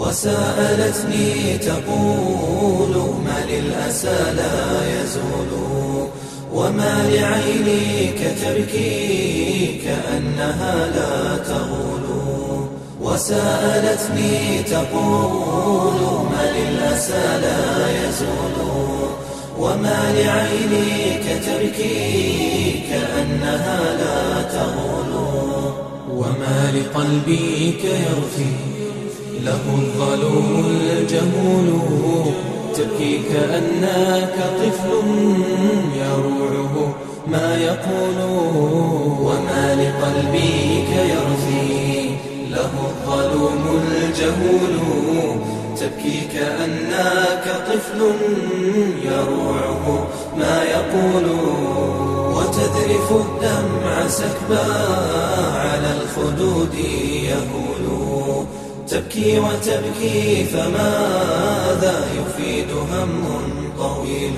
وسألتني تقول ما للأسى لا يزول وما لعينيك تبكي كأنها لا تغول وسألتني تقول ما للأسى لا يزول وما لعينيك تبكي كأنها لا تغول وما لقلبك يغفي له الظلوم الجهول تبكي كأنك طفل يروعه ما يقول وما لقلبك يرثي له الظلوم الجهول تبكي كأنك طفل يروعه ما يقول وتذرف الدمع سكبا على الخدود يهول تبكي وتبكي فماذا يفيد هم طويل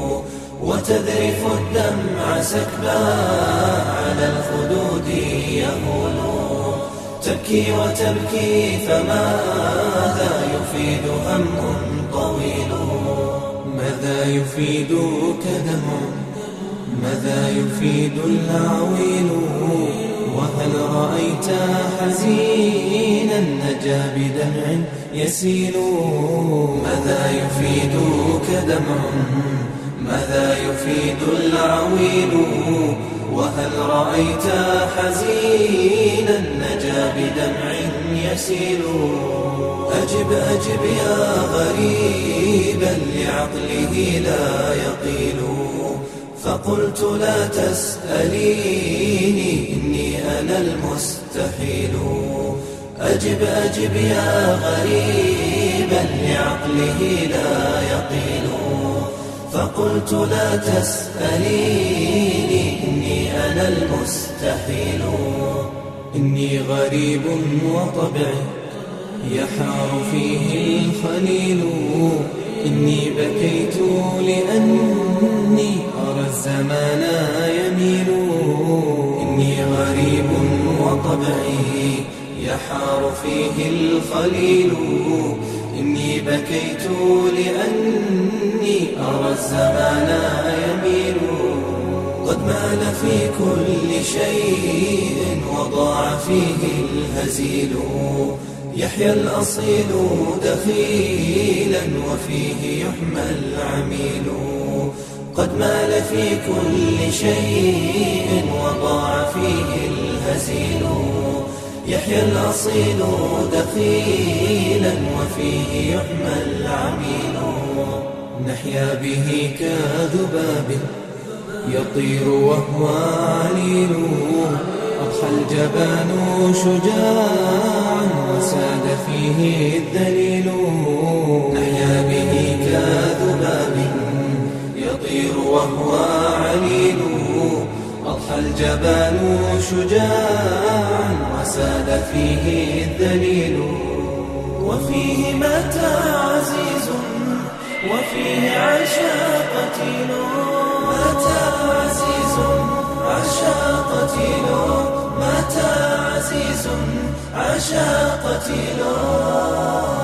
وتذرف الدمع سكبا على الخدود يهول تبكي وتبكي فماذا يفيد هم طويل ماذا يفيدك دمع ماذا يفيد العويل وهل رأيت حزينا نجا بدمع يسيل ماذا يفيدك دمع ماذا يفيد العويل وهل رأيت حزينا نجا بدمع يسيل أجب أجب يا غريبا لعقله لا يقيل فقلت لا تسأليني إني أنا المستحيل أجب أجب يا غريبا لعقله لا يقيل فقلت لا تسأليني إني أنا المستحيل إني غريب وطبعي يحار فيه الخليل إني بكيت لأني أرى الزمان يميل إني غريب وطبعي يحار فيه الخليل إني بكيت لأني أرى الزمان يميل قد مال في كل شيء وضاع فيه الهزيل يحيى الأصيل دخيلا وفيه يحمى العميل قد مال في كل شيء وضاع فيه الهزيل يحيى الأصيل دخيلا وفيه يحمى العميل نحيا به كذباب يطير وهو عليل أضحى الجبان شجاعا وساد فيه الذليل نحيا به كذباب يطير وهو عليل أضحى الجبان شجاعا وساد فيه الذليل وفيه مات عزيز وفيه عشا قتيل مات عزيز عشا قتيل مات عزيز عشا قتيل